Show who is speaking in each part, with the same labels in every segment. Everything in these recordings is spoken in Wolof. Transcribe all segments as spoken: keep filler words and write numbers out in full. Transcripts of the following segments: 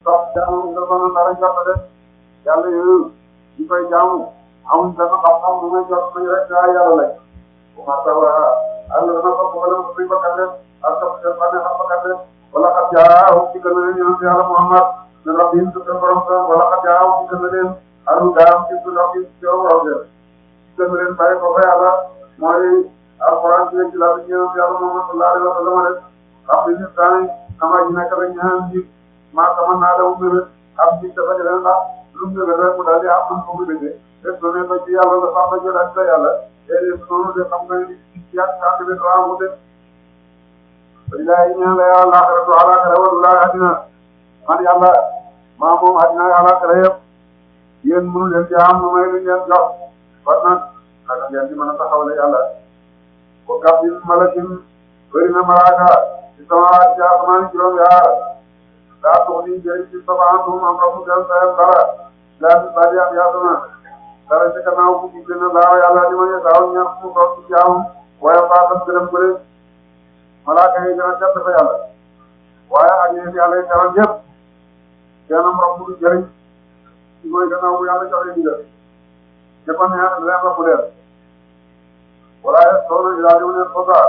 Speaker 1: sax jaamu nga mën a dara jot de yàlla yooyu ñu koy jaamu amuñ benn xam-xam bu may jot nañ rek gaa yàlla lañ bu ma taw àll dana ko bëgg a suñ bakkat leen ak sa seen bànneex ak bakkat leen wala xat jaaw ci gën a leen yonent yàlla Muhammad ne rabbihim su seen borom sa wala xat jaaw ci gën a leen aru gaam ci su rabbi ci yow raw leen ci gën a leen bàyyi ko fa yàlla mooy alquran ci ci la bi yonent yàlla Muhammad sallallahu alayhi wa sallam rek xam ni nit daani sama ji nekk rek ñaan ji maa sama naa la ummi am ji dafa leen ndax lu mu ne rek mu daal di am man ko mu bëggee def do ne ba ci yàlla la sax ba jël ak sa yàlla déedéet noonu de xam nga ni ci yàgg saa bi raamu de billahi ñaan la yàlla laaxiratu alaxira wala àddina man yàlla maa moom àddina alaxira yëpp yéen mënu leen ci am lu may lu ngeen jox kon nag naka ngeen di mën a taxawale yàlla ko kam min malakin bëri na malaaka ci sama ci asamaan juróom yaar daa tux ni jëriñ ci sabaantum am rafu del sayam dara laa si badi am yaatuna dara ci gannaaw bu ci gën a laaw yàlla li ma ne daaw ñaar mu toog ci jaamam waaye baatam gërëm bëri malaaka yi gën a jàpp fa yàlla waaye ak yéen yàlla yi teral yëpp seenam rafu du jëriñ ci mooy gannaaw bu yàlla joxe ndigal te kon neex leen rafu leen waaye soxna yi daal di wane foga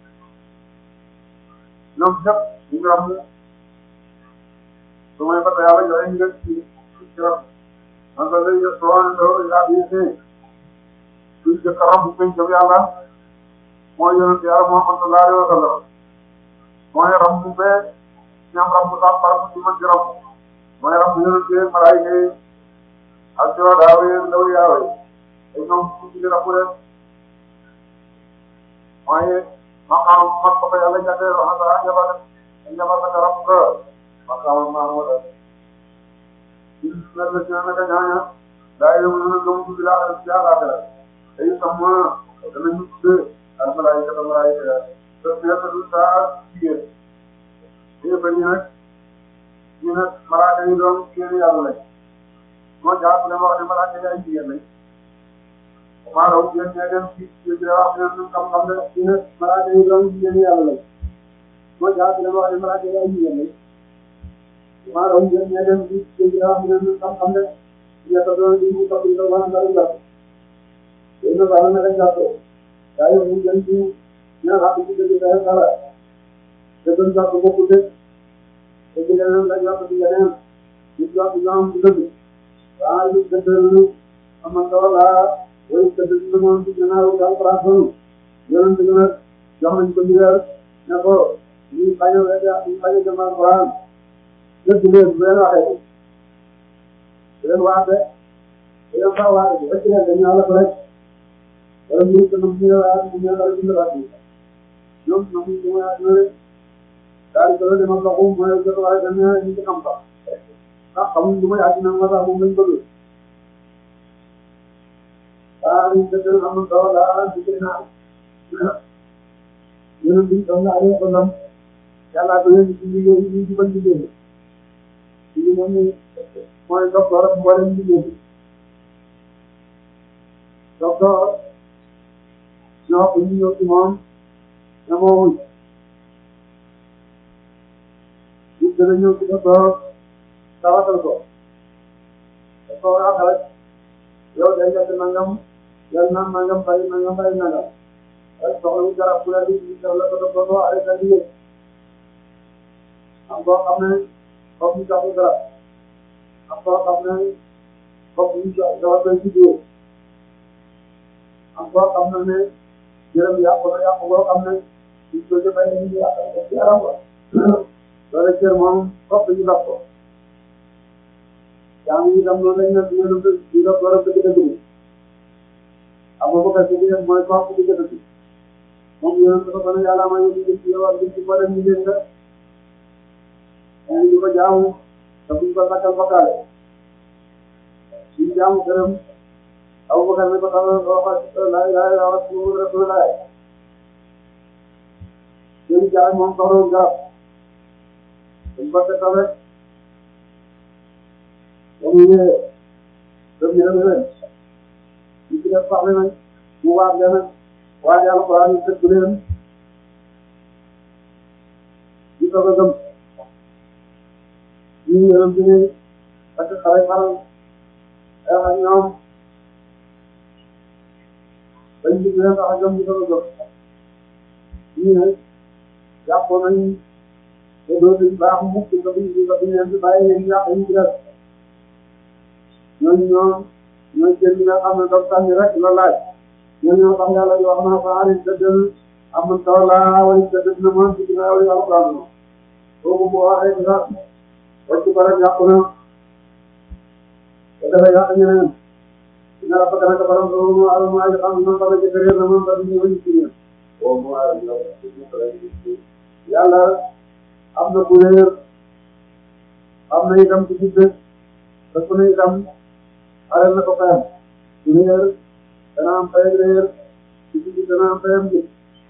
Speaker 1: ñoom ñëpp ñu ngi ramu su may fàtte yàlla joxe ndigal ci ci ram man de léegi soxna Ndao yaa ngi fi suñ jëkk a ramu peñ jëm yàlla mooy yonent yàlla Muhammad sallallahu alayhi wa sallam mooy ramu bee ñam ramu sax par ci man ci ramu mooy ramu yonent yi malaayika yi ak ci waa daaw yi ndaw yàlla yi te ñoom su ci ramu leen mooy maqaam man ko fa yàlla jàppee wax dëgg yàlla jabal jabal sa rab ko maqaam maa moo tax ñun nag la ci naan ak ñaaña daa yëngu ñu ne gëm ci biir àll ci àll àll te itam danañu tuddee ak malaayika ak malaayika te nekk du saa jigéen ñu bëri nag ñu ne malaaka yi doon jigéen yàlla lañ moo jàpp ne ma wax ne malaaka yi ay jigéen lañ maa raw jigéen ñee dem ci ci wax ne ñun xam-xam ne ñu ne malaaka yi doon jigéen yàlla lañ moo jàpp ne ma wax ne malaaka yi ay jigéen lañ maa raw jigéen ñee dem ci ci wax ne ñun xam-xam ne ñu ne doon di ñu topp di ko wala dara jàpp te ñu baal na rek jàpp daa yow ñu jëm ci ñu ne xam ci dëgg dara dara te doon jàpp bokku de te ci leneen la jàpp ci leneen ñu jàpp ñoom ci dëgg waa ñu gëddal am na solo laa way tëdd ci moom ci gannaaw daal farafanu yonent bi nag jox nañ ko ndigal ne ko ñu bañ a ñu bañ a jëmal Alxuraan lépp léegi bu leen waxee bu leen waate bu leen faa waate bu fekkee dañu àll ko rek wala ñu ko ñu ñu la ñu ñu la ñu la ñoom ñoom ñu ñu la ñu daal di ko demal loxo mooy jot waaye dañ ne ñu ci xam fa ndax xamuñ lu may àddina ma tax moom lañ bëgg ah ñu dëgg am na solo daal di gën a ñun bi doon naa yëngu ndam yàlla ko yëngu ci liggéey bi ñu ci bañ liggéey bi li moom mooy docteur ak mboolem liggéey bi docteur ñoo ko ñu ñëw ci moom ne moo wuñ ñu gën a ñëw ci docteur tawatal ko docteur waxal yow day nekk nangam yal na nangam bàyyi nangam bàyyi nangam rek soxla wu garab bu la di di la ko doon doon arrêté di yëg am boo xam ne foog ñu jox ko garab am boo xam ne foog ñu jox dafa koy juddoo am boo xam ne jërëm yàqu na yàqu boo xam ne suñ ko jëfee ñu yàq ci yaram ba loolu cër moom foog ñu dox ko yaa ngi itam noonu lañ ne di ngeen di dox war a dëgg dëgg bi amoo ko fekk bi mooy kooku di gën a ji moom yéen a ko ne yàlla ma yóbbu ci yow ak ci mboolem ñu leen nga yaa ngi di ko jaamu te buñ ko sakkal bokkaale suñ jaamu gërëm aw ko ne ko taw wax la ilaha wa rasulullah seen jaay moom soxla garab dañ ko tekkal rek comme ni nga def yéen a leen ñu ci def saxle nañ mu waat leen waaye alxuraan yi tëgg leen ñu soog a gëm ñu yërëm bi ne parce que xale faral ay ak ñoom bañ di leen tax a jëm di ko jóg ñu ne jàppoon nañu te dootuñ baax mukk nga biñ di ko biñ leen di bàyyi leen yàq yi ci def ñooñu ñoom ñooy jël li nga xam ne doog sànni rek la laaj ñooñu ñoo tax yàlla di wax naa ko aaree dëggal am na taw laa wala dëgg na man ci ginnaaw yi alquran boobu boo waxee dina wàcc ba rek yàqu na te dafay yàq ñeneen dina la fekk nag borom boobu mu aar mu aar xam man dama jëkkër na man dama ñu wëñ ci ñun boobu mu aar ñu yàlla am na ku réer am na itam ci gudde te ku ne itam aareel na ko fayam ku réer dana am fayam réer ci guddi dana am fayam ji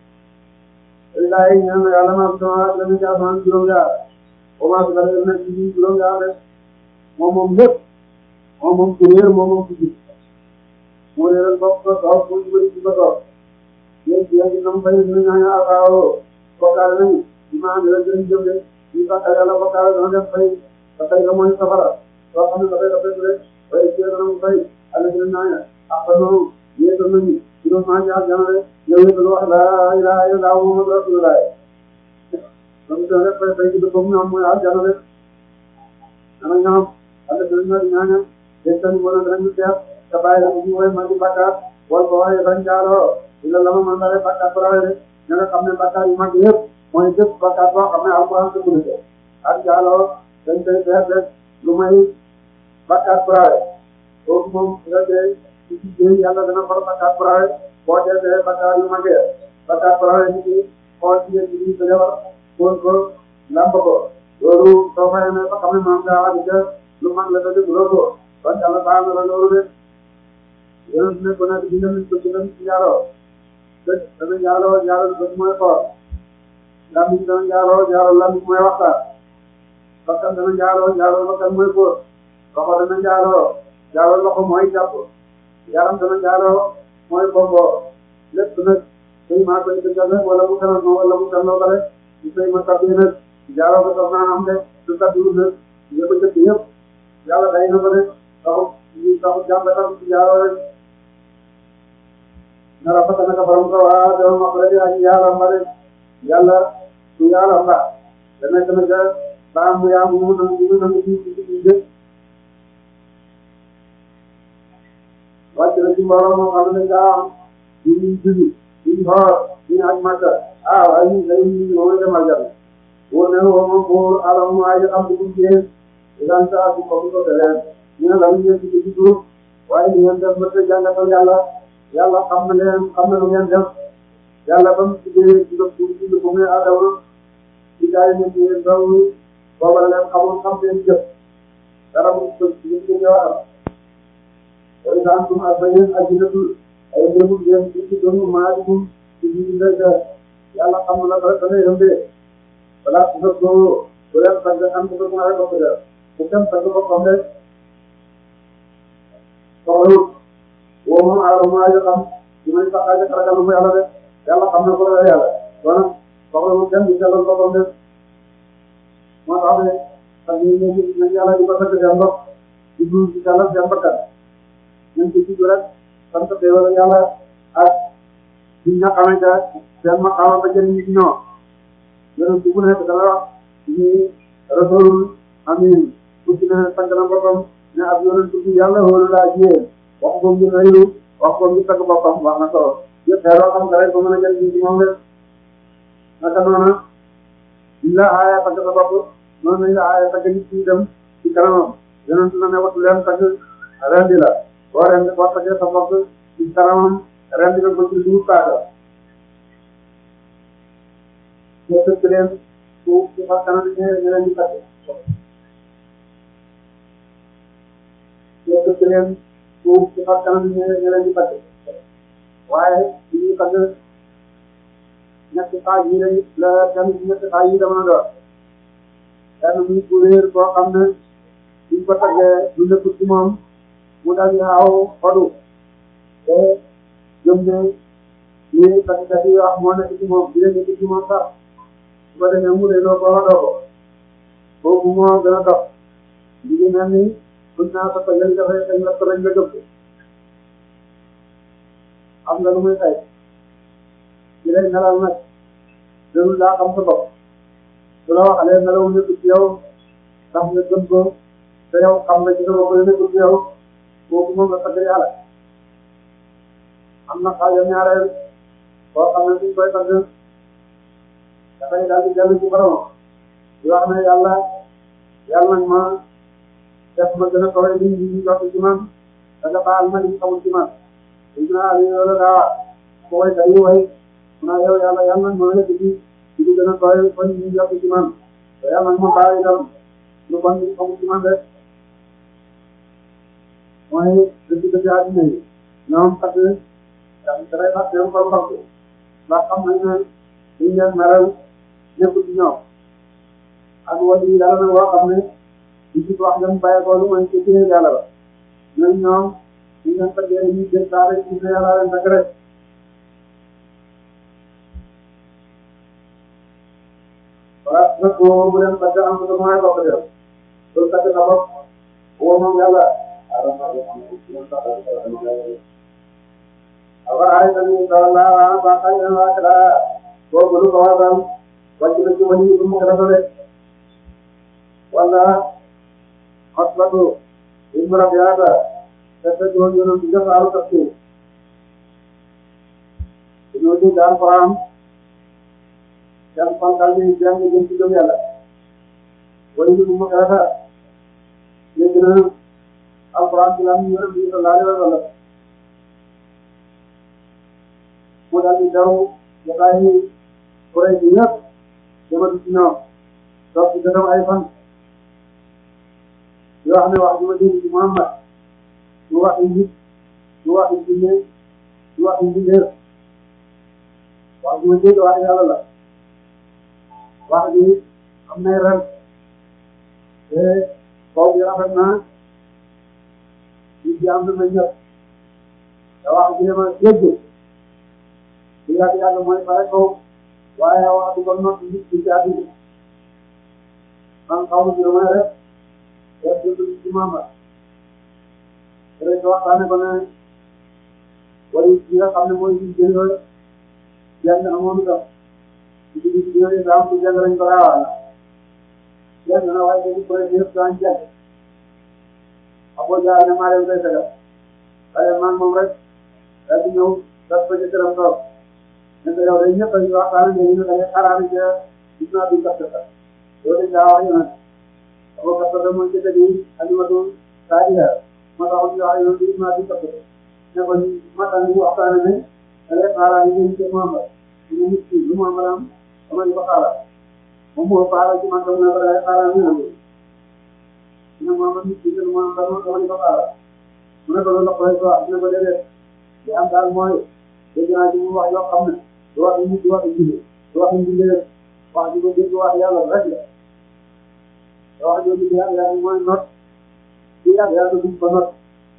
Speaker 1: illa yi ñaan yàlla ma am sama la ñu jaaxaan juróom-ñaar commencé la leen nekk ci juróom-ñaar rek moom moom lépp moom moom ku réer moom moom ku gis moo réeral bopp ko toog mu bëri ci ko toog yéen ci yéen nam fay ñu ñaan afaawo bokkaale nañu di ma am la gën jëm de ñu bàkkaar yàlla bokkaale dana def fay ba fay nga mooy safara soo xam ne dafay dafay rek fay ci dana mu fay ala gën naa ak fa noonu yéetal nañu juróom maa jaar jana de yow yéetal wax laa ilaaha illallaah Muhammadu rasuulullaah donc da rek fay fay ci dëppam ñoom mooy al jana de ana ñoom ala gën naa ñaanal yéetal wala dañu teer te bàyyi la ñu woy ma di bàkkaar wala ko waaye bañ jaaloo ila la ma mën dalee bàkkaar ko rawee de ña nga xam ne bàkkaar yu mag yëpp mooy jëpp bàkkaar boo xam ne alquran ko tudd ak jaaloo dañ koy def rek lu may bàkkaar ko rawee kooku moom nga dee ci ci jéem yàlla dana far bàkkaar ko rawee boo dee dee bàkkaar yu mag yëpp bàkkaar ko rawee nit ñi xool ci yéen ci ko defar xool ko lamb ko loolu soo fayee ne ba xam ne moom ngaa wax dëgg lu mag la dëgg loo ko kon yàlla baax na la loolu de yéen ne ko nag dina leen ko dina ci jaaroo dëgg dana jaaroo jaaroo dëgg mooy xool lamb dana jaaroo jaaroo lamb mooy waxtaan bakkan dana jaaroo jaaroo bakkan mooy góor loxo dana jaaroo jaaroo loxo mooy jàpp yaram dana jaaroo mooy bomboo lépp nag tey maa koy dëggal rek wala mu kanam wala mu kanam rek su tey ma tabbi nag jaaroo ko sax naa am de su tabbiwul nag yëpp a jëkk yëpp yàlla day na ko de taxu ñu taxu jàmbatam ci jaaroo rek na rafet na ko borom ko waa dama wax rek ak yàlla mba de yàlla su yàlla mba dana gën a gën baam mu yaa mu mu nangu mu nangu ci ci ci jëf wàcc na ci mbooloo moo xam ne daa am ñu ñu juju ñu xool ñu aj màkka ah waaye ñu day ñu moom demal jàll wóor ne woo moom pour alam mu ay am dugub jéem daan saa si ko ko leen ñu ne la ñu ngeen ci ci groupe waaye ñu ngeen def ba te jàngatal yàlla yàlla xam na leen xam na lu ngeen def yàlla ba mu tuddee ci ci ci ko muy adama ci gaay ñu ci daw booba la leen xamul xam seen jëf dara mu ko ci ci ñëwaat wala daan tum ak bayen ajinatul ay mbirmu ngeen ci ci doon maalikum ci ci ndek yàlla xam na la ba da ngay yëmbee wala su ko ko wala tag am ko ko ay ko def bu dem tag ko ko rek loolu woo moom aadama ay xam ci may sax ay xaragal mu yàlla def yàlla xam na ko la yàlla kon soxla mu kenn di sellal boppam def moo tax ne ak ñu ñu ñu yàlla di ko fekk seen bopp di dul ci yàlla seen bakkan nañ ci ci rek sant teewal yàlla ak ñi nga xamante seen maqaama ba jëriñ ci ñoo yéen ci bu nekk dana wax ni rasul amin ku ci ne tagg na boppam ne ab yonent bi yàlla wóolu laa ci yéen wax ko ngir rëylu wax ko ngir tagg boppam wax na solo yëpp xeeroo xam nga rek ba mën a jëriñ ci moom rek naka noona ñu la aaya tagg sa bopp noonu lañ la aaya tagg nit ci dem ci kanamam yonent na ne wattu leen tagg rendi la boo rendi boo taggee sa bopp ci kanamam rendi nga ko ci duur paaka ñoo tëkk leen suuf ci fa kanam ñu leen di tagg ñoo tëkk leen suuf ci fa kanam ñu leen di tagg waaye li ñuy tagg ñetti xaaj yi lañ la kenn ñetti xaaj yi dama doon kenn muy ku réer boo xam ne buñ ko taggee lu nekkul ci moom mu daal di xaaw xodu te jëm ne lii taggkat yi wax moo nekk ci moom bi la nekk ci moom sax su ko defee mu ne loo ko waxoo ko boobu moo gën a dox li ngi mel ni buñ naa ko tëjal dafay dañ la ko lañ la jóg xam nga lu muy fay ci lay nelal nag déglu daa xam sa bopp su la waxalee nelaw nekkul ci yow ndax nga gëm ko te yow xam nga ci sa bopp nekkul ci yow kooku moom nga tagg yàlla am na xaajam ñaareel boo xam ne suñ koy tagg dafay daal di dellu ci borom di wax ne yàlla yàlla nag ma def ma gën a kawe li ñu jox ci man da nga baal ma li xamul ci man dañu naan yow la daa ko way day way mu naa yow yàlla yàlla nag ma nekk ci li ñu gën a kawe kon ñu jox ci man te yàlla nag ma baal itam lu bon li xamul ci man rek mooy dëgg dëgg àddina yi ñoom parce que dafay fàtte seen xol xol ndax xam nañ ne liñ leen meral nekkul ci ñoom ak wàllu yi yàlla nag woo xam ne li ci wax nga mu bàyyi ko lu mooy ci téye yàlla la ñooñu ñoom ñu leen tëggee ñu jël saa rek ñu ne yàlla leen tëgg rek voilà nag boo bu leen tëgg am na mooy bopp yow loolu tëgg sa bopp woo moom yàlla waaye tamit daal laa waaw baax na yéen waa Kala boobu lu ko waral wàcc na ci wàllu yi mu gën a doole wala xasbatu ibnu Rabiata te te juróom yoonam ci def aaru tafsir ñoo di daan ko am yan fankal bi jàng jëm ci gëm yàlla wala ñu mu gën a dara léegi nag alquran bi la ñu yore bi sallallahu alayhi wa sallam mu daal di daw jotaay kuréel bi ñëpp jëmatu ci ñoom toog ci gëtam ay fan yoo xam ne wax ji ma dégg ci Muhammad du wax yi nit du wax yi jinne du wax yi mbindeef wax ji ma dégg wax yàlla la wax ji am nay ren te kaw bi rafet na nit yi am na ñëpp te wax ji ma dégg li yàgg yàgg mooy pare ko waaye wax dëgg yàlla nit ci jaati bi man xaw ma ci damay rek def dëgg ci Muhammad rek waxtaane ko ne wala li nga xam ne mooy li jël yooyu jàng amoon itam ci biir ci yooyu daa am lu jàng lañ ko raawal jàng na waaye dañu koy def daan jàng Abu Jahl ne maa leen koy fegal waaye man moom rek daal di ñëw daf ko ci këram toog mais yow dañu ñëpp dañuy waxtaan ak yéen a ngi xaraale ca gis naa duñ ko fekk loolu dañ daa wax ñu naan boo ko soxla mooy jënd bi alimatu saadiya ma taxaw ñu wax yow gis naa duñ ko fekk ne ko matal ñu waxtaan ne da ngay xaaral ñu ngi ci Muhammad ñu ngi ci lu Muhammad am dama ñu ko xaaral moom moo xaaral ci man tam ne ko da ngay xaaral ñu ngi ñu ne Muhammad nit ci lu Muhammad dama dama ñu ko xaaral mu ne ko loolu la koy wax ne ko déedéet li am daal mooy dégg naa ci mu wax yoo xam ne du wax nit du wax jiw du wax nit ñi wax ji ko dégg wax yàlla rek la te wax jooju bi yàlla yàlla mooy not ci yàlla yàlla duñ ko not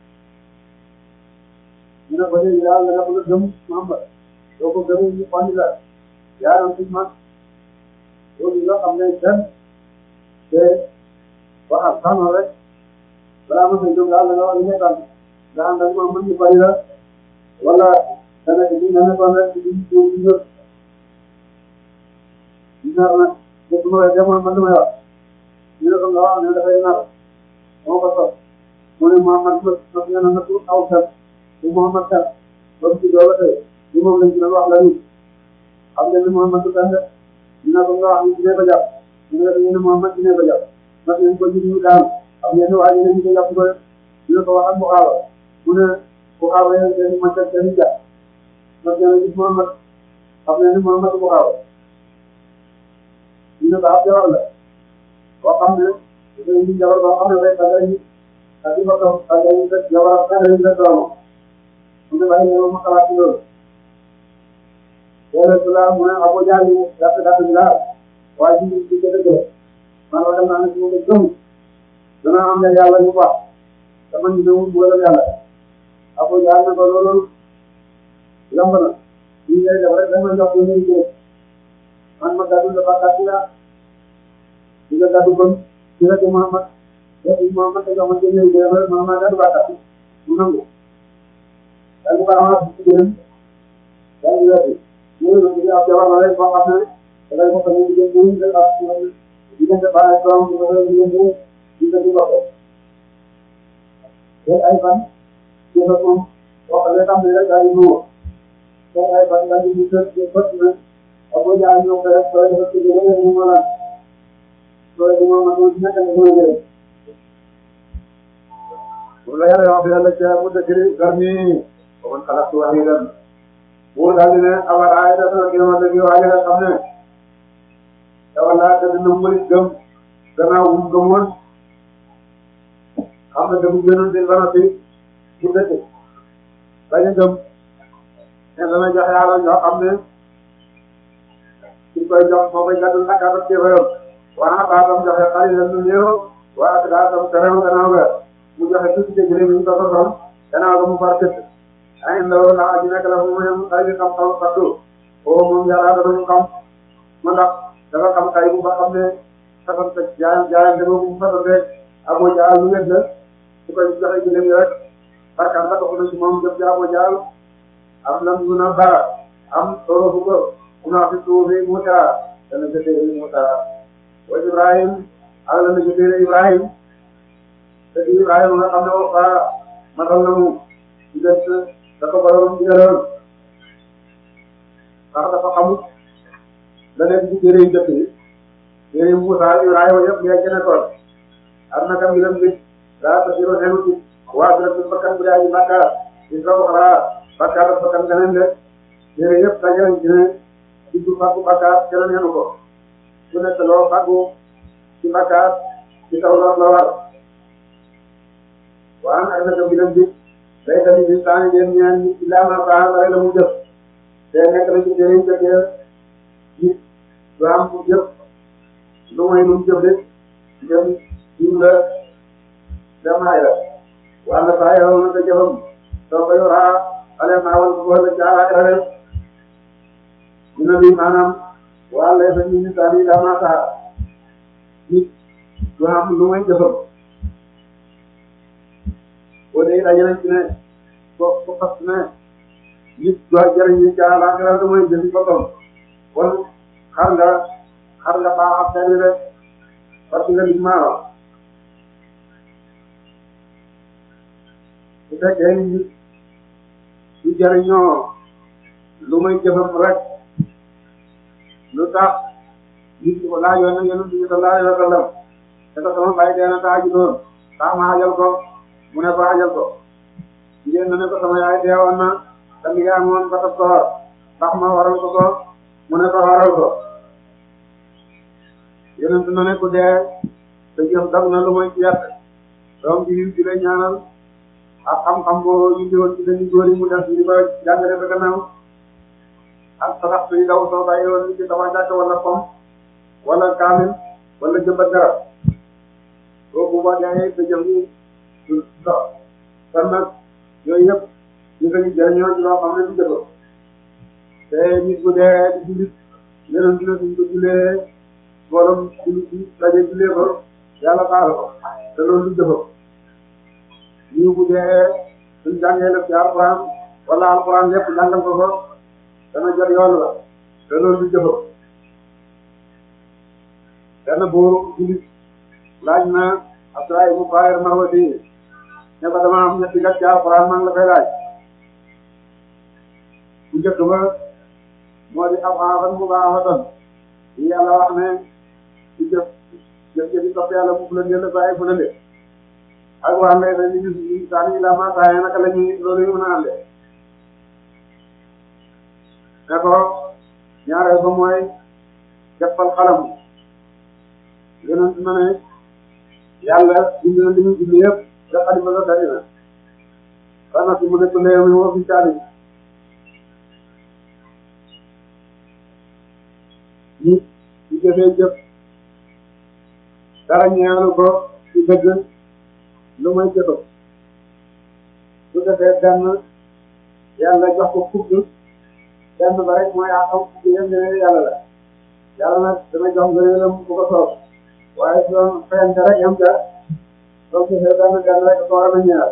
Speaker 1: ñu ne ko léegi yàlla nga bëgg a gëm Muhammad doo ko gëmee ñu xondi la yaa doon suñ man loolu yoo xam ne dem te waxal tànn rek balaa ma koy jóg yàlla nga wax li ngay tànn nga ànd ak moom mën ñu bari la wala dana ci ñu ne kon rek ci ci ci ñu nar nag def ma koy demoon man damay wax ñu ne ko nga wax ne dafay nar moo ko sos mu ne Muhammad sos sos nga na natu aw kat bu Muhammad kat ba mu ci doo ba tey li moom lañ ci doon wax la nit xam ngeen ne Muhammad du tànn ñu ne ko nga wax ñu ci ne ko jàpp ñu ne ko ñu ne Muhammad ci ne ko jàpp ndax ñu ko ji ñu daan xam ngeen ne waa ji ñu ko jàpp ko ñu ne ko wax ak mu xaaba mu ne bu xaaba yéen seen man kat seen jàpp ndax yéen a gis Muhammad xam ngeen ne Muhammad bu xaaba ñu ne ko ab jabar la boo xam ne dafay indi jabar boo xam ne day tàggat yi ak di ko toog tàggat yi rek jabar ak tàggat yi rek doomam mu ne bàyyi ñëw ma xalaat ci loolu loolu su la mu ne Abu Jahl gàtt gàtt bi laa waaye ci ci ci dëgg man wax dem naa ne su ma ko gëm dana am ne yàlla ñu baax dama ñu ñëw mbugalam yàlla Abu Jahl ne ko loolu yomb na lii ngay def rek dama jox ko ñuy jël man ma gàddu dafa gàtt laa di nga gàddu kon ci rek Muhammad léegi moom man de jox ma jëndee jëndee ba man maa gën a baax mu nangu daal di ko amal ci jërëm daal di weesu ñu ngi leen di ab jabar la rek boo xam ne dafay ko tamit diggante yi nga xam diggante bàyyi doom bi dafay diggante diggante bokk te ay fan jëfandikoo moom boo xam ne tam ne rek daal di nuyu te ay fan daal di ñu tëj te bët na ak boo jaay ñoom rek soo defee ci jërëm ñu mën a soo defee moom ak moom ci nekk nga mën a jërëm bu la yàlla wax yàlla ca mu dëkk garmi ba man xalaat su waxee lan buur daal di ne awalaay dafa la gën a dëgg waaye nga xam ne dawalaa te dina mëri gëm gannaaw bu mu gëmoon xam ne dafa gënoon di bana fi bu dëkk bañ a gëm ne dana joxe yàlla ñoo xam ne suñ koy jox moo koy gàddul ak ak kéefayam waa baatam joxe xarit lu néew waa ak daa tam terew gannaaw ga mu joxe tuuti dëgg rek ñu ko sosoon gannaaw ga mu far tëdd ay ndaw ndax aji nekk la fu mu yem xay bi xam-xam faddu oo moom yàlla dafa ñu xam ma ndax dafa xam xay bu ba xam ne fasante jaay jaayante boobu mu fasante abo jaal lu wet la su koy joxe gi léegi rek barkaan la dox na ci moom jëf jaabo jaal am lam mun a bara am solo fu ko una fi suufi mu tara dana jëfee mu tara wa Ibrahim ak la na jëfee Ibrahim te Ibrahima nga xam ne woo faa matal na mu di des dafa borom digaloon ndax dafa xamut la nekk ci téere yu jëkk yi téere yu Musaa Ibrahima yëpp yaa gën a tool am na kam yi lam gis daa tasiro nenu ci waa bi rek bakkan bu yaa ji bàkkaar di sa waxraa bàkkaar ak bakkan ganeen de téere yëpp dajaleñ ci ne diggu fàggu bàkkaar keneen yenu ko su nekk loo fàggu ci bàkkaar ci kaw lor la war waaw ak naka bi leen di day tamit di saa ngeen ñaan nit ci laama baax rek la mu jëf te nekk na ci jëriñ jëkkee nit du am mu jëf lu mooy lu mu jëf de jëm dim la demaay la wala saa yoo na sa jëfam soo ko yoraa ale maawal bu wala jaaraay la rek dina bi maanaam wala sa ñu saa yi laama saa nit du am lu mooy jëfam boo dee daje nañ ci ne ko ko fas ne nit doy jëriñ ñu ca la nga mooy jëfi boppam kon xar nga xar nga baax ak xel rek parce que li ma wax su fekkee nit du jëriñoo lu may jëfam rek lu tax nit ko laajoon na yonent bi sallallahu alayhi wa sallam te ko sama bàyyi dee na taa ji doon tax ma xajal ko mu ne ko xajal ko jigéen na ne ko sama yaay deewoon na te mi ngi amoon ba ko ndax ma waral ko ko mu ne ko waral ko yonent na ne ku dee te jëf dab na lu mooy ci yàtt doom bi ñu ci lay ñaanal ak xam-xam boo ñu di woon ci dañuy góor yi mu def ñu di ko jàngale ba gannaaw ak saxax suy daw soo bàyyi woon ci sama jàkk wala pom wala kaamil wala jëmbat garab boobu boo dee te jëf ni ndox kon nag yooyu yëpp ñu ngi jëriñoo ci loo xam ne du jëfoo te nit bu dee di jullit yeneen dina suñ ko jullee mboolem jullit bi daje jullee ko yàlla baal ko te loolu du jëfoo ñu bu dee suñ jàngee lépp ci alxuraan wala alxuraan yëpp jàngal ko ko dana jot yoon la te loolu du jëfoo benn buur jullit laaj na Abdoulaye mu Bayer Mahwadi ne ko dama am ñetti gat ci alxuraan maa ngi la koy laaj bu njëkk ba moo di am xaafan mu baaxatoon yi yàlla wax ne ci jëf jëf jëfi topp yàlla mu fulande la bàyyi fulande ak waa ngay ne li ñu saa ni la ma saa naka la ñuy loolu yu mën a àndee ne ko ñaareel ba mooy jëppal xalam yonent na ne yàlla bind na li muy bind yëpp te xalima la dari na xanaa si mu nekk léegi mu woo fi caali nit ci jëfee jëf dara ñeelu ko ci dëgg lu may jëfam su defee benn yàlla jox ko fukk benn ba rek mooy yaa xam fukk yëpp ne yàlla la yàlla nag dana jox ngëneelam bu ko soob waaye su doon fayante rek yam ca donc seetaan gan rek ko war a ñaar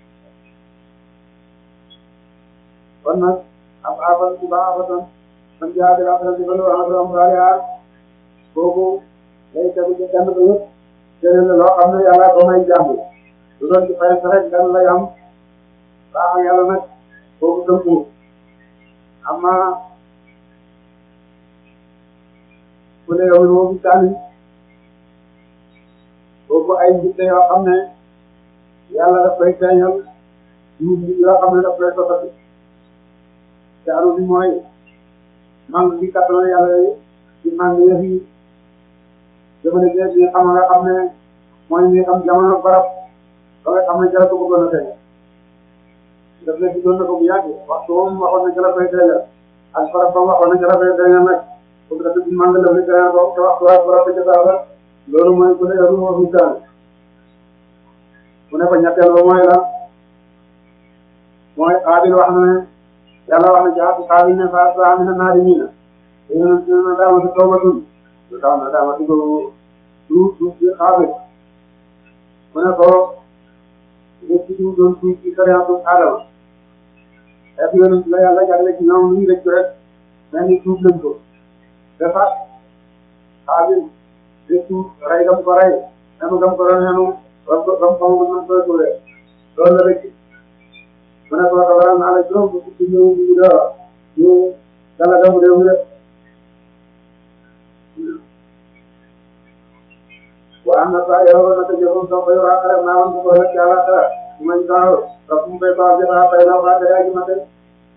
Speaker 1: kon nag ab abal ci ba abatan man jaa bi afra ci balu amru am salihat kooku day tegu ci gan ba yëpp jëlee loo xam ne yàlla ko may jàmm du doon ci fay rek gan lay am baax na yàlla nag kooku dënku amma ku ne yow woo bi tànn kooku ay njiite yoo xam ne yàlla daf koy feeñal jiw bi yoo xam ne daf koy sotati te alu bi mooy mang bi kattan yàlla yi ci mang yëf yi jamono ji bi xam nga xam ne mooy ñi xam jamono barab ba nga xam ne jara ko bëggoon a feeñ daf leen diggoon na ko bu yàgg waxtu moom waxoon na jara koy feeñal ak barab ba waxoon na jara koy feeñal nag pour que dafa mang daf li gën a ko te waxtu waa barab ba ca la loolu mooy ku ne yow moo fi tànn mu ne ko ñetteel ba mooy lan mooy Qaabil wax na ne yàlla wax na jaatu Qaabil ne fa sa amina naadimiina yéen a na daamati tawbatun lu tax na daamati ko tuub tuub ci Qaabil mu ne ko lépp ci doon tuub ci sariatu Adama ak yoonu la yàlla jagle ci ñoom lu ñu rëcc rek mel ni tuub lañ ko dafa Qaabil léegi rey gam ko rey xenu gam ko doon xenu gam ko gam ko mën koy tuure loolu la rek mu ne ko waral naa la juróom bu ci ñëw bu dara ñu dala gam réew mi rek wa am na saa yow na ko jëfoon soo koy waa xarab naa woon bu ko rek yàlla dara su ma ñu daaw rek mu koy baax jëfaa fay la waa dara ji ma tey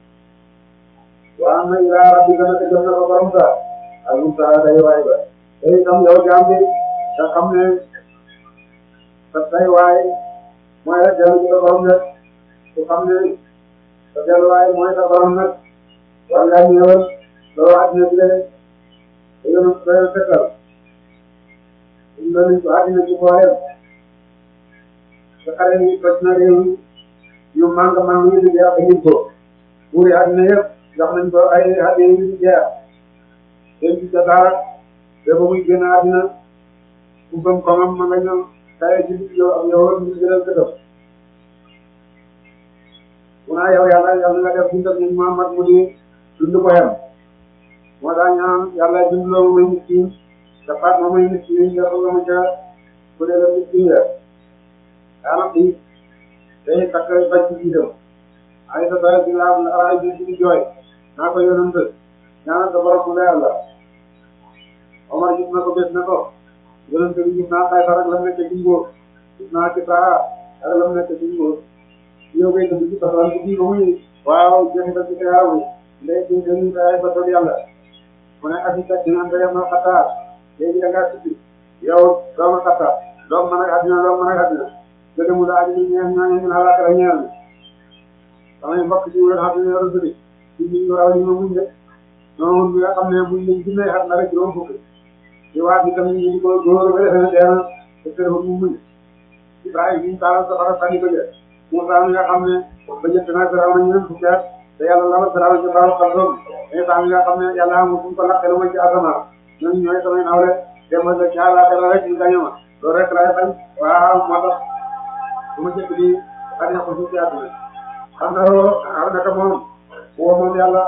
Speaker 1: wa am na ilaa rabbi gën a ko jëf na ko borom sa ak mu saa day waay ba tey itam yow jaam bi nga xam ne sa tay waay mooy rek dellu ci sa borom nag su xam ne sa delluwaay mooy sa borom nag war ngaa ñëwal loolu àddina bi de yéen a koy fekkal ñu doon ko àddina bi booleem sa xale yi toj na réew mi ñu màng màng ñu di jeex ñu ko buuri àddina yëpp jox nañ ko ay àddina yu di jeex dem ci sa dara te ba muy génn àddina ku gëm ko mam ma nga ñëw tawee ci biir yow ak yow ñu gënal ko def mu naa yow yàlla yàlla nga def dundal nañ Muhammad mu di dund ko yem moo tax ñaan yàlla dund loo muy miskin te faat ma muy miskin nga ko mu ca ku ne la miskin nga daanaka bi day takk bañ ci jiitam ay sa dara di la ay bi ci jooy naa ko yonant ñaanal sa borom mu la yàlla Omar gis na ko bés na ko yonent bi gis naa Qaysar ak la mu nekk ci ngóor gis naa ci saa ak la mu nekk ci ngóor yow kay dëgg ci taxawal ci biir ba muy waaw jeexital ci teewaay bi léegi dañuy ay ba tool yàlla mu ne asika dina am dayam na xataa léegi da ngaa tukki yow doo ma xataa doo mën a àddina doo mën a àddina dëgg mu la àddina ñeex ñooñu ñu xalaat ak ñeer mi samay mbokk ci wér xam ne yoro sudi ci ñu raw li ma muñ de noonu bi nga xam ne buñ lañ junne xat na rek juróom fukki ci waat bi tamit ñu ngi ko góor ba defe na dee na te teel ba mu muñ Ibrahima ñu taalal safara sànni ko jël Moussa mi nga xam ne ba jënd naa Firaw na ñeneen fukki at te yàlla lama Firaw ci baaru xalsoom Isa mi nga xam ne yàlla amul fu mu ko laqee lu ma ci asamaan ñooñu ñooy samay nawle demal la ci àllaaxira rek ñu gañe ma loolu rek laay bañ waaw moo tax su ma jëkk di xarit ko suuf si àdduna xam na loo xam naka moom woo moom yàlla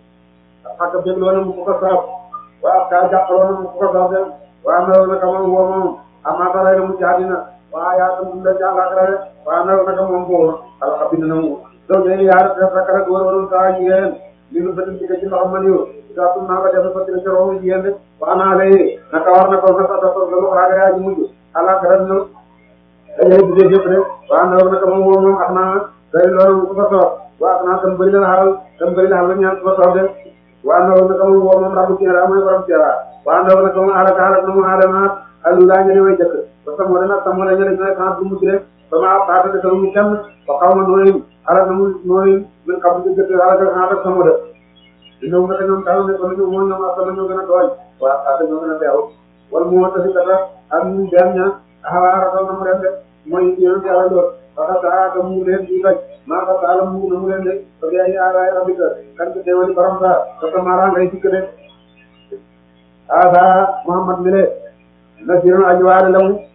Speaker 1: ak bégloo na mu ko soob waaw kaa jàppaloo na mu ko soob de waaw na naka moom woo moom amaata lay na mu ci àddina waaw yaa tam dundal ci àllaaxira rek waaw na naka moom boobu alxa bind na mu donc yéen yaa def rek rek war warul saa jigéen li nu bëgg ci ci ndoxam man yow daa tum naa ko def ko ci roxu jigéen de wax naa lay naka war na ko na sa sa lu xaaga yaa ji mujj àllaaxira na dajale bi dee yëpp de waaw na naka moom woo moom ak naa day loolu ku fa soob waaw naa tam bëri la xaral tam bëri la xaral ñaan ku fa soob de waaw na naka moom woo moom rabu ceera mooy borom ceera waaw na naka moom alaka alak na mu aadamaat alu laa ñene way jëkk ba samo de nag samo de ñene ñooy sant bu mujj rek sama taata de sama mu kenn ba xaw ma nooyin alak na mu nooyin min xam ci jëkk alak ak samo de ñoom naka ñoom taal ne ko ñu mo ñoom ak ñoo gën a tooñ waaw taata ñoo gën a teew wala mu wata ci dara ak ñu dem ña xawaara ko na mu dem de mooy yéen yàlla lool parce que ah mu leen di laaj maa ko taala mu na mu leen de parce que ay ay rabita kan ko teewali borom sa parce que mara ngay dikk de ada Muhammad mile nasirun ajwaare lamu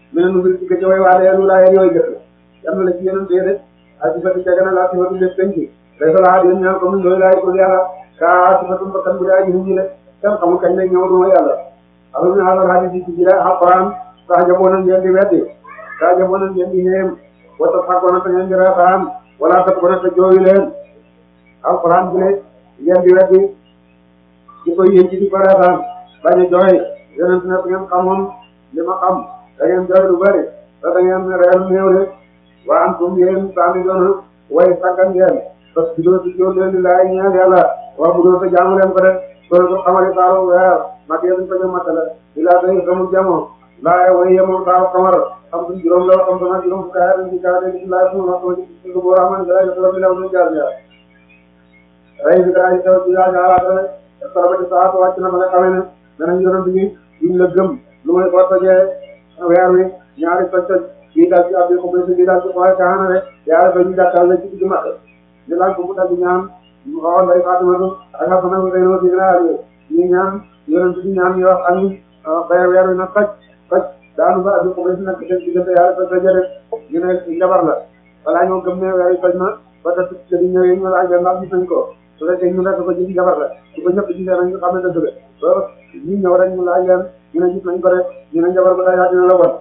Speaker 1: mi ne nu bir ci gëj way waale lu laa yooyu gëstu yam la ci yeneen déedéet ak ci fati jagana laa ci fatu def penc day sala yéen ñaan ko mun doy laay ko yàlla kaa ci fatu bakkan bu daa ji ñu le kenn xamul kañ lay ñëw duma yàlla alu ñu xamal hadis ci ci la alquran sax jaboon nañ ngeen di weddi sax jaboon nañ ngeen di ñeem wata fàggoona te ngeen di reetaan wala tat bona te jooyu leen alquran bi ne ngeen di weddi ci koy yéen ci di ko reetaan bañ a jooy yeneen ne ngeen xamoon li ma xam da ngeen jooy lu bari te da ngeen reer néew de waa am tum yéen sami doon way sàggan ngeen parce que doo si joor leen di laay ñaan yàlla waa bu doo sa jaamu leen ko def soo ko xamali saaru weer mag yéen ko jëm matala di laa day xamul jamono laa way yemoon saaru xamar xam suñ juróom la xam sama juróom fukki at ci kaa de laa sunu wax ci ko boraman gala ko la bilaw ñu jaar jaar ray bi daa taw ci laa jaaraata rek sarabati saatu wàcc na ba nga xamee ne danañ yonent bi duñ la gëm lu may boo tojee weer wi ñaari toj toj kii daal ci abdi ko bëgg kii daal ci xooy kaana rek yàlla ba ñu jàkkal la ci digg mat di laaj ko mu dal di ñaan mu xawoon day Fatimatu ak Xasana ko day no ci gënaal yi ñaan yonent bi ñaan yoo ak ñu bay weer wi na toj toj daanu ba abdi ko bëgg nag seen diggante yàlla toj toj rek ñu ne njabar la balaa ñoo gëm ne weer wi toj na ba tax ci di ñëwee ñu laaj ndax gis nañ ko su fekkee ñu nekk ko ci njabar la su ko ñëpp gisee nañ ñu xam ne dëgg la ba ñu ñëw rek ñu laaj leen ñu ne gis nañ ko rek ñu ne njabar ba day yaa dina la won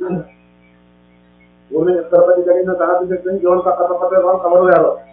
Speaker 1: wóor nañu sarabati jagi na saa bi dëgg nañ yoon sax xata xate wal xabaru weer la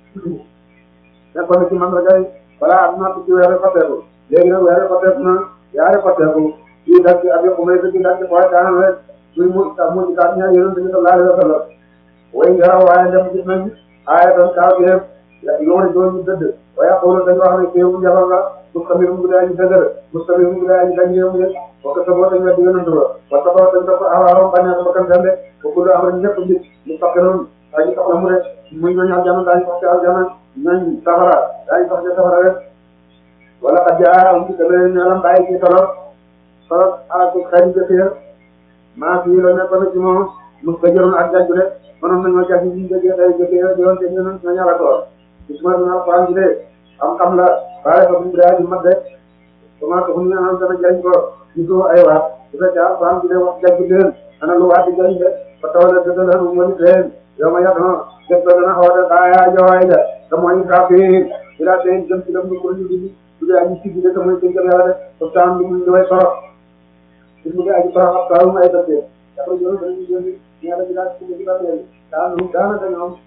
Speaker 1: nekkoon na ci man rek balaa am naa ci weere xateeku léegi nag weere xateeku na yaare xateeku kii dal ci abi xumay sa kii dal ci xooy kaanam rek muy mu mu kaat ñaa yéen dañu sallallahu alayhi wa sallam way ngaraw waaye dem gis nañ aaya tan kaaw bi yoone joon ñu dëdd waaye xoolal dañu wax ne kéewu njabar la mustamir mu daa ñu dëgër mustamir mu daa ñu dañ réew de parce que boo dañ la digga nantu la parce que boo dañ ko awaaw bañaa ko kan dande ko ko am rek ñëpp nit ñu fakkiroon aji soxla mu rek muy ñooñu aljana daañu sax ci aljana ñooñ safara daañu sax ci safara rek wala xad jaa am ci dale ñalam bàyyi ci solo solo ak xëy jëfee maa fii la nekkoon ci moom mus ko jëroon ak jàjju de mënoon nañoo jàjju ñu jógee xëy jëfee yoon te ñu na ñala toor bisma dina alquran ji de xam-xam la baale ko bu daa ji mat de commencé fu ñu naan dana jëriñ ko ñu ko ay waat su fekkee alquran ji de wax jàjju leen ana lu waat di jëriñ de fa taw la dëgg la mu wëli leen yow ma yàq na def la dana xaw a def daa jawaay de te mooy kaafir ila seen jëm ci dem ñu ko ñu di du dee aji siggi de te mooy jëm yàlla de parce que am lu mu daway torox su mu dee aji torox ab taaru ay def de dafa jël dañu jël ñaara bi daal ci ci ba leen daa lu daana da ñoom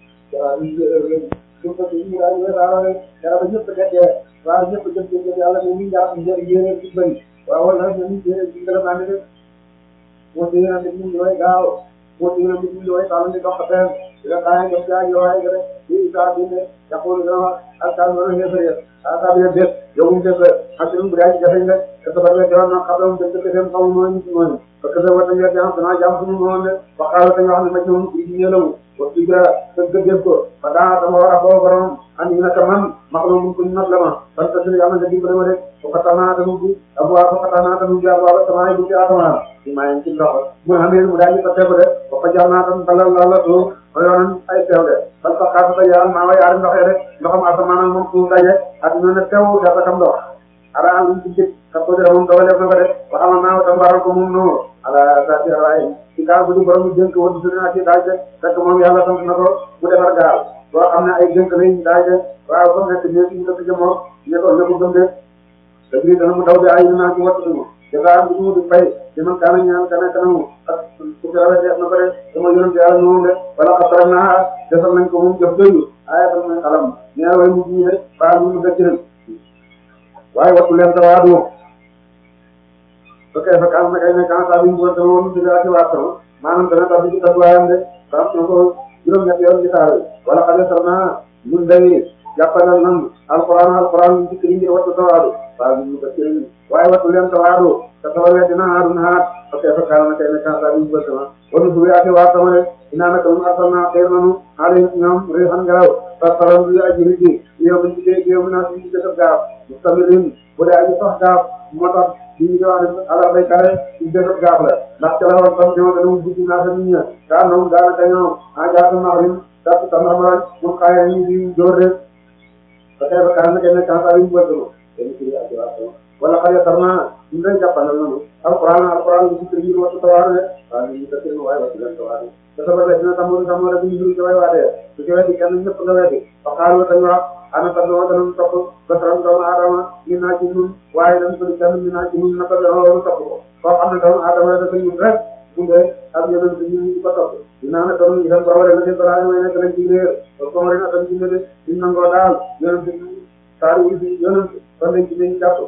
Speaker 1: su ko ci ñu daal ñu daal dara ba ñëpp dekkee waaw ñëpp jëm ci yàlla ñu ngi jàpp njëriñ yéene ci bëri waaw wala ñu yéene ci gëlam naa ne de moo ci yéene nit ñi way gaaw moo ci yéene nit ñi way taal ni dox teen dina taay jëm jaay yo way gëre ci sa bi ne yaqulu dama alkan wala hefere aka bi def yowum def hasilum bu daay jafe nga te ba ba doon na xalam def te dem xaw mo ñu mo parce que wata ya jam dana jam suñu mo ne waxala dañu wax ne ma ñu ci ñelaw wa tiga dëgg def ko ba daa dama war a ko borom andi na ka man maxlum ko nat la ma parce que yàlla nga dimbale ma de ko fatana dama bu abu ko fatana dama bu abu sama bu ci atama di may ci ndox mu xamé mu daal ko tegu de ko ko jarna tam dalal la la do yoon ay teew de parce que xaatu ya ma way ar ndoxé rek ndoxam asamaan moom su daje ak ñu ne teew dafa tam ndox ara lu ci ci ka ko dara moom dawale ko de wa xamal naa tam baral ko moom no ala sa ci ray ci ka bu di borom jënk won su na ci daaj rek moom yàlla tam na ko bu defar gaal boo xam ne ay jënk lañ daaj waaw ko nekk ñu ci ko ci mo ne ko ne ko gëm de te bi dana mu daw bi ay na ci wattu mo dafa am lu mu fay di man kana ñaan kana kanamu ak ku dara def na ko de sama yoon yàlla ñu de wala xatarna defal nañ ko moom jëf doyu ayatul min xalam ñaar way mu ñu de ba ñu dëkk rek waaye wattu leen tawaadu ok fa kaam na kay ne kan sa bi mu ko woon di la ci waatu maanaam dana tabi ci tawaayam de tam ko juróom ñett yoon ci taal wala xale sarna ñun day jàppalal nan alquran alquran ci kiri ngir wattu tawaadu waaw ñu ko ci waaye wattu leen tawaadu te tawale dina haarun haat ok fa kaam na kay ne kan sa bi mu ko sama wala du yaati waatu ma de ina naka mu arsalna xeer nanu xaale ñoom réexan ngelaw sa salam bi aji rigi yow bi ci yow na ci dëkk gaaf mustamirin bu dee aji sax gaaf moo tax li ñu wax ala bay kare ci dëkk gaaf la ndax ca la woon tam ñoo dañu guddi naa sa nit ña daa noonu daanaka ñoom a jaatu maxrim dak tamamañ mu xaye ñi di door rek ba tey ba kaam na kenn kan sa bi mu wëdduma dañu ci aji waatu wala xale tar naa ñu lay jàppandal noonu alquran alquran bi ci kër yi waxtu tawaar de waaw ñu ko tënk waaye waxtu leen tawaar te sa bële dina tamu tamu rek ñu ci way waatee su ci weddi kenn ñëpp nga weddi fa xaaru tañ wax ana tan doo dana topp basaram doomu aadama ñu naa ci ñun waaye dañ ko di kenn ñu naa ci ñun naka dana topp ko koo xam ne doomu aadama dafa ñun rek bunde ak yeneen ci ñu ko topp dinaa ne tam itam ba wala la dem balaa may nekk lañ ci réer ko ko rek tam ci ne de ñu nangoo daal yeneen ci saari wu ci yeneen kon lañ ci ñu jàpp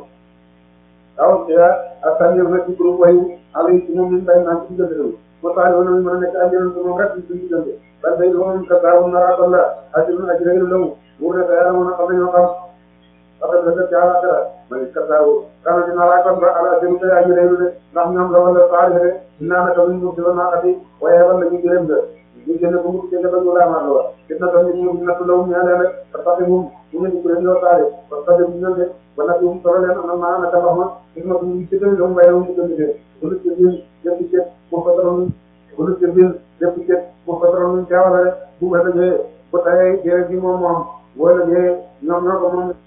Speaker 1: aw ya ak tan na ci groupe way alay ci moom ñu bay naa ci diggante mo taal wona mën a nekk ak yeneen ci moom rek ci diggante ba day doon ka daaw na ra la ajuna ajraylu law mu ne dara mo na xam ñu xam après da ca ala dara may ka daaw kana dina la kon ba ala dem tay ajraylu de ndax ñoom la wala taal de dinaa na tam ñu do na ati waye wala ñu gërëm de ñu gëna ko mu ci gëna ba la ma do dina tam ñu ñu na law ñaale rek parce que moom ñu ñu ko ñu taale parce que ñu ne wala ñu solo leen am na na tabax ma ñu ko ñu ci do mbay ñu ko ñu bu ci ñu def ci mo ko doon bu ci ñu def ci mo ko doon ñu jaawale bu ba dajé bu tay jëre gi moom moom wala jé ñoom ñoo ko moom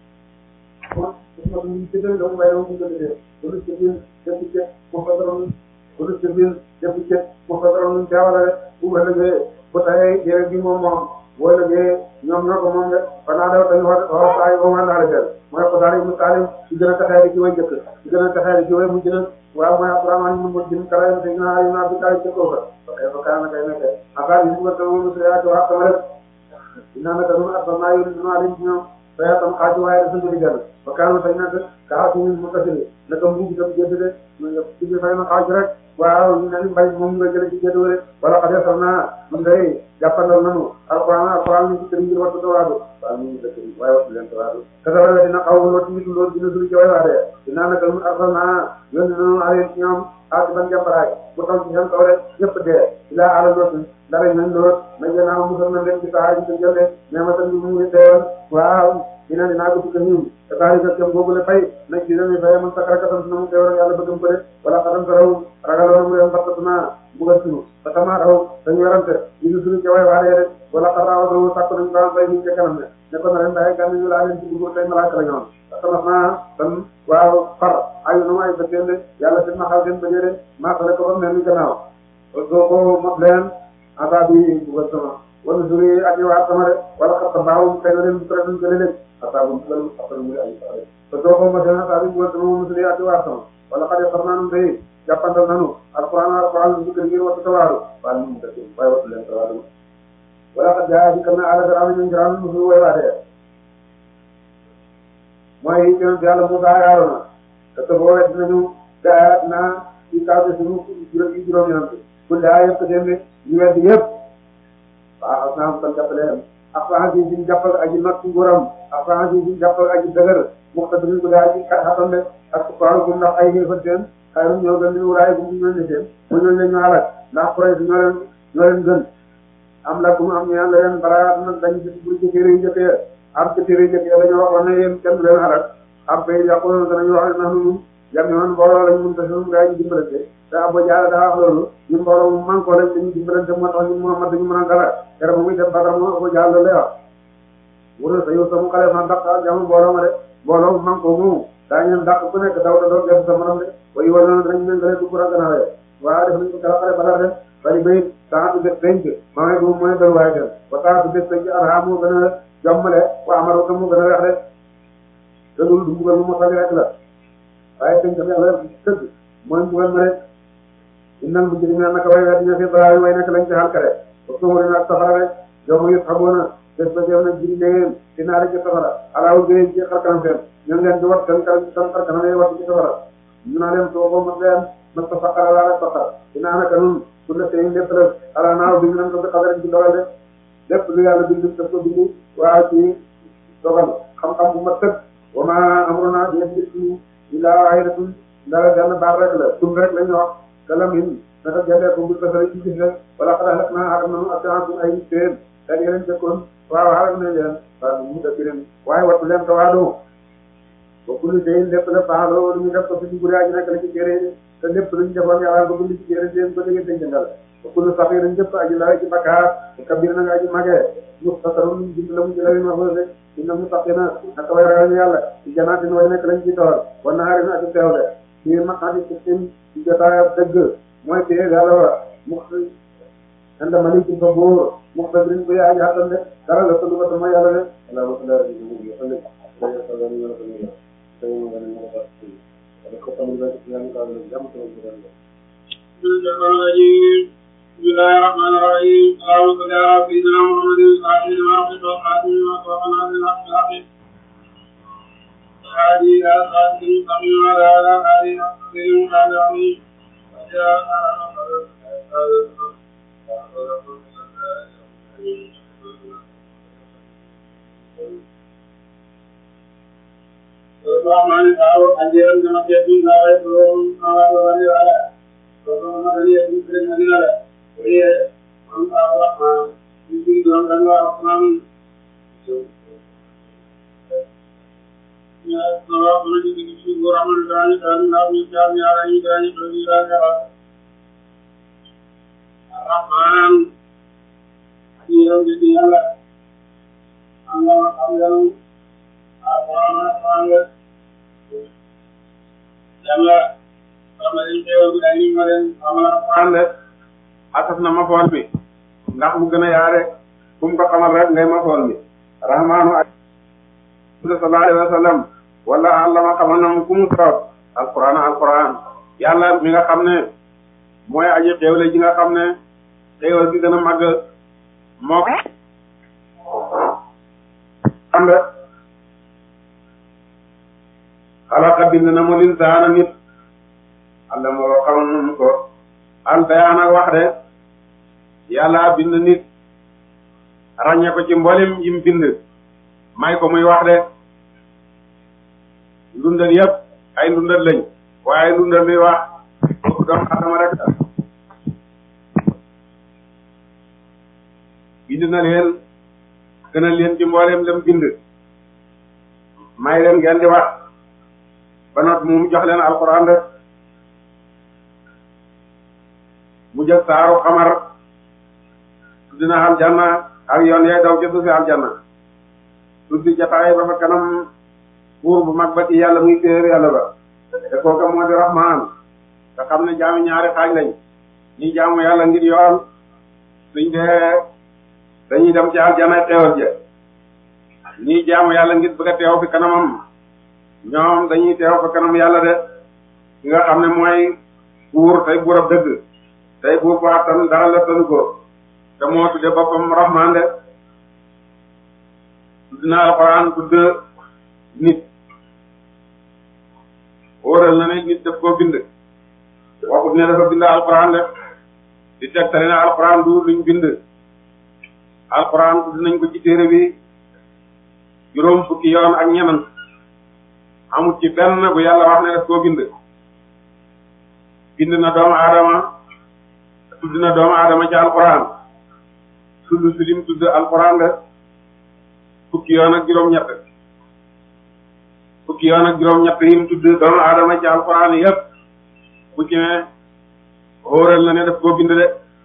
Speaker 1: ko ñu ci do mbay ñu ko ñu bu ci ñu def ci mo ko doon bu ci ñu def ci mo ko doon ñu jaawale bu ba dajé bu tay jëre gi moom moom wala jé ñoom ñoo ko moom de fana daw dañu war war tay ko man la def mooy ko daal mu talim ci gën a taxaari ci way jëkk ci gën a taxaari ci way mu gën a waaw mooy Abdourahmane mu mu jëm kala te na ay na bi tay ci ko fa kay fa kana kay nekk aka yi mu ko mu su ya ci wax rek dina na ko ak na yu na leen ci ñoom fa tam xaaju waaye dafa ñu digal fa kana tay nak ka ci mu ko ci na ko mu dem jëdd de ñu ci bi fay na xaaju rek waaw ñu ne mbay moom nga jël ci jëdd rek wala xade sarna mun day jàppandal nanu alquran alquran ñu ci tëri ngir wattu tawaadu waaw ñu dëkk waaye wattu leen tawaadu te dara dina xaw lo ci loolu dina suri ci way waade dina na ko mu arsalna yónni nanu aleen ci ñoom ak ban jàmbaraay bu taw ci seen kaw rek ñëpp dee ila ala dootu dara nañ lool may gën a musal na leen ci saxaar yi ci jëlee mais ma tan ñu ngi teewoon waaw dina dinaa ko tukka ñun te taari ko kem googu le fay nag ci dami faye man sakarakatam suna mu teewoon yàlla bëggam ko de wala xatam sa raw ragaloon mu leen mbattatuna bugal sunu te tama raw dañu werante ñu sunu ci way waaree rek wala xaraawa raw sàkk nañu daan fay ñu ca kanam ne ne ko na leen bàyyi gànn ñu laa leen ci dugg tey malaaka la ñoon tamas naa tan waaw far ayu nu ay bëteen de yàlla seen maxal seen bëjee de maasale ko ba mel ni gannaaw soo ko mos leen ata bi bugal sama wala suri ak yow sama de wala xarta baawum kay na leen tra duñ jële leen ata bu bugal après muy ay sare te soo ko mos leen ata bi bugal sama moom suri ak yow sama wala xade xar naanum day jàppandal nanu alquran alquran bu kër ngir wattu tawaaru waaye mu dëkk waaye wattu leen tawaaru wala xat jaa di kana ala garami ñu jaram mu way waatee mooy yonent yàlla Musaa Haaruna te te boo wet nañu gaa naa ci kaw de suñu juróom yi juróom yonent bu daa yëpp dem ñu wedd yëpp waaw naa am tan jàppale ak France yi ñu jàppal aji not ci nguuram ak France yi ñu jàppal aji dëgër muxta duñu ko daa ci xatonde ak sukkaaru bu ndax ay xéefal seen xayru ñoo gën di wuraay bu ñu ñëw seen mu ñooñu la ñu alak ndax Quraysh ñoo leen ñoo leen gën am la ku mu am ñu yàlla leen bara nag dañu ci buri ci téere yu njëkkee am ci téere yu njëkkee la ñu waxoon ne yéen kenn du leen alak am bay yàqoon danañu wax ne nax nunu yam yoon mbooloo lañ mun ta sun gaa yi dimbalante te Abu Jahl daa wax loolu ñu mbooloo mu man koo lañ dañuy dimbalante moo tax ñu Muhammad dañu mën a dara kere ba muy dem Badar moom Abu Jahl loolu lay wax wura sa yow sama xale ma dàq jamu mbooloo ma de mbooloo mu man koo moomu daa ñeen dàq ku nekk daw da doo gerte sa morom de way war na dañ leen gale du pour a gannaawee waaw def nañ ko kala xale Badar de bari bay taatu bés penc maa ngi mooy dal waaye dem ba taatu bés penc arha moo gën a jommale wa amaro ka moo gën a weex de te loolu du mbugal mu motali rek la waaye penc bi yàlla tëgg mooy mbugal ma rek innal mujrimina naka way wet ña fi balaa way nekk lañ ci xalkare parce que wari ak safara rek joomu yëpp xamoona bés ba def na jiri ngeen dinaa rek ci safara alaaw gëyeen ci xarkanam seen ñoo ngeen di wat seen kar seen xarkanam yi wat ci safara ñu naa leen soo ko mos leen mas ta faqara laa rek faqar dinaa naka nun bu la seen lépp la ala naaw bind nañ ko bi xadaren ci dogal de lépp lu yàlla bind daf ko bind waaw ci dogal xam-xam bu ma tëg wa ma amruna yéen nit ñi illaa waahidatun dara benn baar rek la tum rek la ñu wax kalamin naka jëlee ko bu tasari ci gis ne wala xanaa xet naa xaram nanu assurance ay seen teg yeneen jëkkoon waaw xaram nañ leen waaw mu dëkk leen waaye wattu leen tawaadu ba kulli seen lépp la baaloo lu ñu def ko fi ci guree aji nekk la ci téere te lépp lu ñu defoon yàlla ko bind ci téere seen ko déggee seen jëngal ba kulli saxiirin jëpp aji lawe ci bakkaar te kabir na nga aji magee muxtasarun bind la mu ci lawi ma fose inna muttaqina naka way ragal yàlla ci janaatin way nekk lañ ci tool wa nahaarin ak teewle ci maqaadi sittin ci jotaayab dëgg mooy téye yàlla wa mux anda malikin fa buur muxtadirin bu yaa jaatam de dara la tëdd ba sama yàlla de ala wa sallallahu alayhi wa sallam
Speaker 2: بسم الله الرحمن الرحيم اللهم صل على سيدنا محمد الفاتح لما أغلق والخاتم لما سبق ناصر الحق بالحق الهادي إلى صراط المستقيم وعلى آله وصحبه وسلم وجاء الرحمن تعالى أجيرا كما يكون لا يكون على وجه على وما الذي يكون في المدينة وهي أن الرحمن يريد أن الرحمن يا الله الذي يكون الرحمن تعالى كان لا يجعل عليه ذلك الذي الرحمن أجيرا بالديانة الله أعلم Alhamdulillah, Jalla, Ramadhan Dewa Gudani Maren, Amalan asas na mafoon bi ndax mu gën a yaare fu mu ko xamal rek ngay mafoon bi rahmaanu ak sallallahu alayhi wa sallam wala allama xamal na mu ku mu soob alquran alquran yàlla mi nga xam ne mooy aji xéewle ji nga xam ne xéewal gi gën a màgg moo xam ne xalaqa bind na mu linsaana nit alla moo xamal na mu ko al bayaan ak wax de yàlla bind nit ràññee ko ci mboolem yim bind may ko muy wax de ndundal yëpp ay ndundal lañ waaye ndundal luy wax doomu adama rek la bind na leen gënal leen ci mboolem lam bind may leen ngeen di wax ba not mu jox leen alxuraan de mu jël saaru xamar dina aljanna ak yoon yay daw ci suufi aljanna suufi jataay ba fa kanam buur bu mag ba ci yàlla muy téer yàlla ba te kooka moo di rahmaan nga xam ne jaami ñaari xaaj lañ ñi jaamu yàlla ngir yoon suñ dee dañuy dem ci aljanna teewal je ñi jaamu yàlla ngir bëgg a teew fi kanamam ñoom dañuy teew fa kanam yàlla de ki nga xam ne mooy buur tey buur ab dëgg tey buur bu attan dara la tënu ko te moo tudde boppam rahmaan de tudd na alxuraan tudd nit wóoral na ne nit daf koo bind waxut ne dafa bind alxuraan de di tegtale ne alxuraan du luñ bind alxuraan tudd nañ ko ci téere bi juróom fukki yoon ak ñeneen amut ci benn bu yàlla wax ne daf koo bind bind na doomu aadama tudd na doomu aadama ci alxuraan tudd si lim tudd alxuraan de fukki yoon ak juróom-ñett fukki yoon ak juróom-ñett yim tudd doomu aadama ci alxuraan yépp bu ci ne xóoral na ne daf koo bind de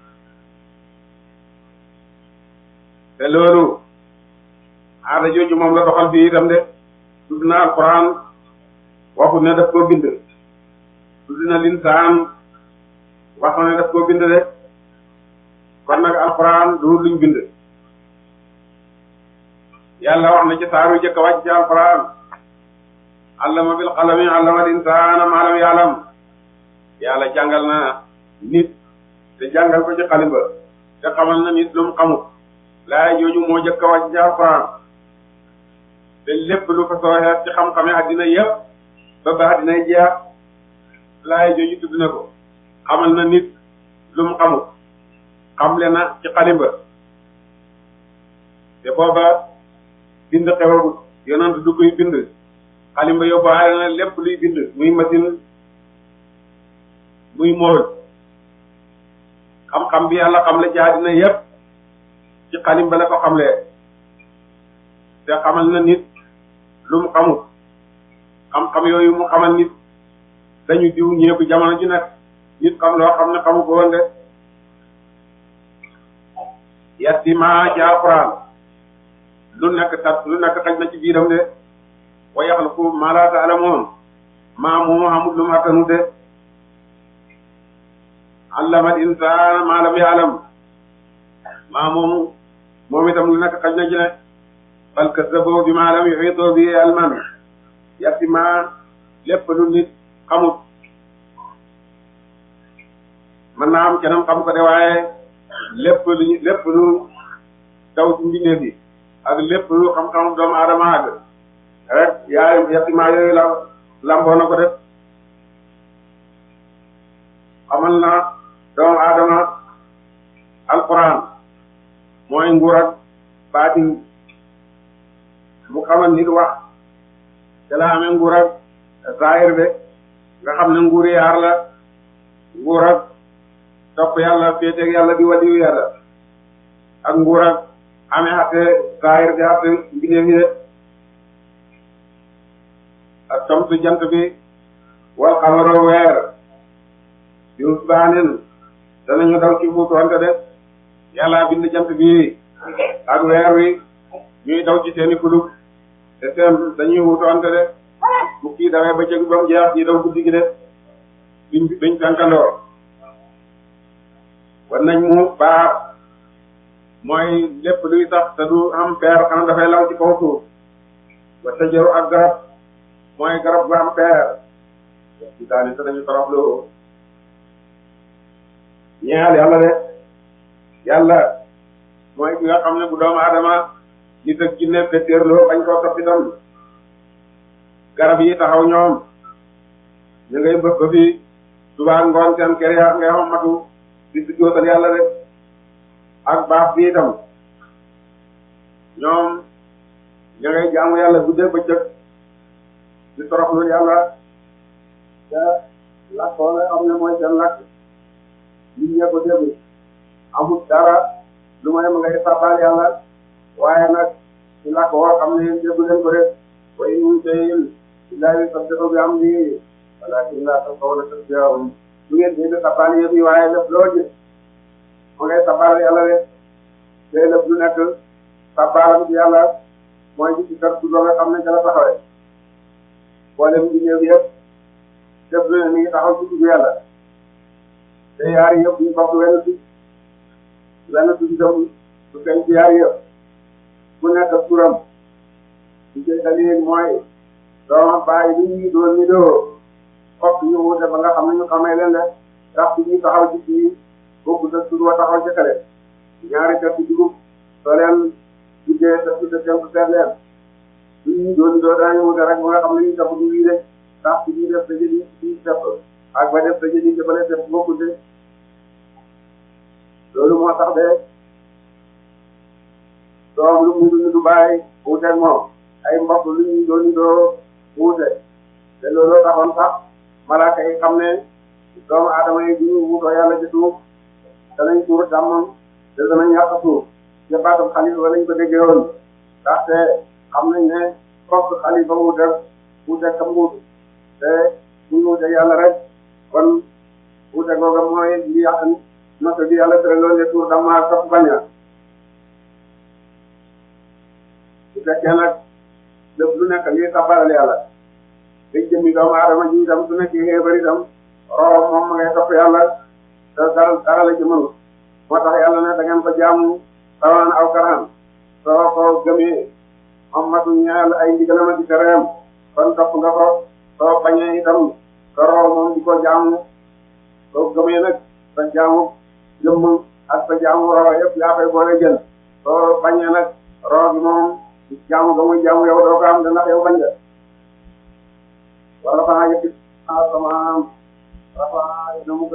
Speaker 2: te loolu aada jooju moom la doxal fii itam de tudd na alxuraan waxut ne daf koo bind tudd na linsaan wax na ne daf koo bind de kon nag alxuraan du luñ bind yàlla wax na ci saaru jëkk wàcc ci alxuraan allama bil qalami allama al insaana maa lam ya'lam yàlla jàngal na nit te jàngal ko ci xalimba te xamal na nit lu mu xamut laay jooju moo jëkk wàcc ci alxuraan te lépp lu ko sooxeet ci xam-xame àddina yëpp ba ba àddinay jeex laay jooju tudd na ko xamal na nit lu mu xamut xamle na ci xalimba te booba bind xewagut yonent du koy bind xalimba yóbbaale na lépp luy bind muy machine muy mool xam-xam bi yàlla xamle ci àddina yëpp ci xalimba la ko xamlee te xamal na nit lu mu xamut xam-xam yooyu mu xamal nit dañu diw ñeeku jamono ci nekk nit xam loo xam ne xamu ko woon de yatti ma ci alxuraan lu nekk tat lu nekk xaj na ci biiram de wa yaxluqu maa laa ta'lamuun maa moomu amul lu mu attanu de allama al insaana maa lam ya'lam maa moomu moom itam lu nekk xaj na ci ne bal kazzabu bimaa lam yuhiitu bihi ilman yatti maa lépp lu nit xamut mën naa am keneen xam ko de waaye lépp lu lépp lu daw ci mbindeef yi ak lépp lu xam-xam doomu aadama àgg rek yaay yettimaa yooyu la lamboo na ko def xamal na doomu aadama alquran mooy nguur ak baatin mu xamal nit wax te la amee nguur ak zahir de nga xam ne nguuri yaar la nguur ak topp yàlla féeteeg yàlla di waliyu yàlla ak nguur ak amee xatte zahir di xatte mbindeef yi de ak tomtu jant bi wal xamaro weer yu baanen danañu daw ci wuutuwante de yàlla bind jant bi ak weer wi ñuy daw ci seeni kulub te seen dañuy wuutuwante de bu kii dawee bëccëg ba mu jeex ñi daw guddi gi de duñ duñ tànkandoo war nañ mu baax mooy lépp luy tax te du am peer xanaa dafay law ci kaw suuf wa sajaru ak garab mooy garab gu am peer ci daani te dañu toroxlu ñeel yàlla de yàlla mooy ki nga xam ne bu doomu aadama nit ak jinne fetteerloo bañ koo topp itam garab yi taxaw ñoom ñu ngay bëgg ko fi suba ngoon seen kër yaa ngay xamatu di si jootal yàlla de ak baax bi itam ñoom ñu ngay jaamu yàlla guddee bëccëg di toroxlu yàlla te lakkoo nga xam ne mooy seen lakk nit ñee ko déglu amul dara lu may ma ngay sàbbaal yàlla waaye nag ci lakk woo xam ne déggu leen ko rek way mun tey illaahi sabbihu bi hamdihi walaakin laa tafqahuuna tasbiihahum lu ngeen dégg sàbbaal yëpp yi waaye lépp loo gis ma ngay sàbbaal yàlla rek te lépp lu nekk sàbbaalam ci yàlla mooy ci ci kër su nga xam ne ca la taxawee boolem bi ñëw yëpp lépp lu ne mi ngi taxaw ci dugg yàlla te yaari yëpp ñu bokk wenn si wenn si itam su feeñ ci yaari yëpp ku nekk turam li ci dalil mooy doomam bàyyi li ñuy doon ni doo fokk ñu wute ba nga xam ne ñu xamee leen de ndax ci ñuy taxaw ci fii bokku sa tur wa taxaw ci kale ñaari kër ci dugub soo leen duggee sa ci sa temp seet leen li ñuy doon ni doo daañu wute rek ba nga xam ne ñu def du wii de ndax ci ñuy def sa jëli ci def ak ba def sa jëli jëbale def bokku de loolu moo tax de doom lu mu dund du bàyyi wuuteeg moom ay mbokk lu ñu doon doo wuute te looloo taxoon sax malaaka yi xam ne doomu aadama yi du ñu wuutoo yàlla ci suuf danañ tuur jàmm te danañ yàq suuf ca baatam xalifa ba lañ ko déggee woon ndaxte xam nañ ne fokk xalifa wuuteeg wuuteeg kam wuutu te bu ñu wuuteeg yàlla rek kon wuute googa mooy li yàq naka bi yàlla tere loolu de tuur jàmm ak topp bañ a su fekkee nag lépp lu nekk lii sabaral yàlla day jëmmi doomu aadama ji itam su nekkee xeebar itam room moom ma ngay topp yàlla te dara dara la ci mënul moo tax yàlla ne da ngeen ko jaamu tawan aw karaan soo ko gëmee moom matu ñeel ay ndigalam ak tereem kon topp nga ko soo bañee itam sa room moom di ko jaamu soo gëmee nag sa jaamu jëmm ak sa jaamu roo yëpp yaa koy boole jël soo bañee nag roo gi moom jaamu ba muy jaamu yow doo ko am de ndax yow bañ nga wala fanaa yëkkit asamaan rafa na mu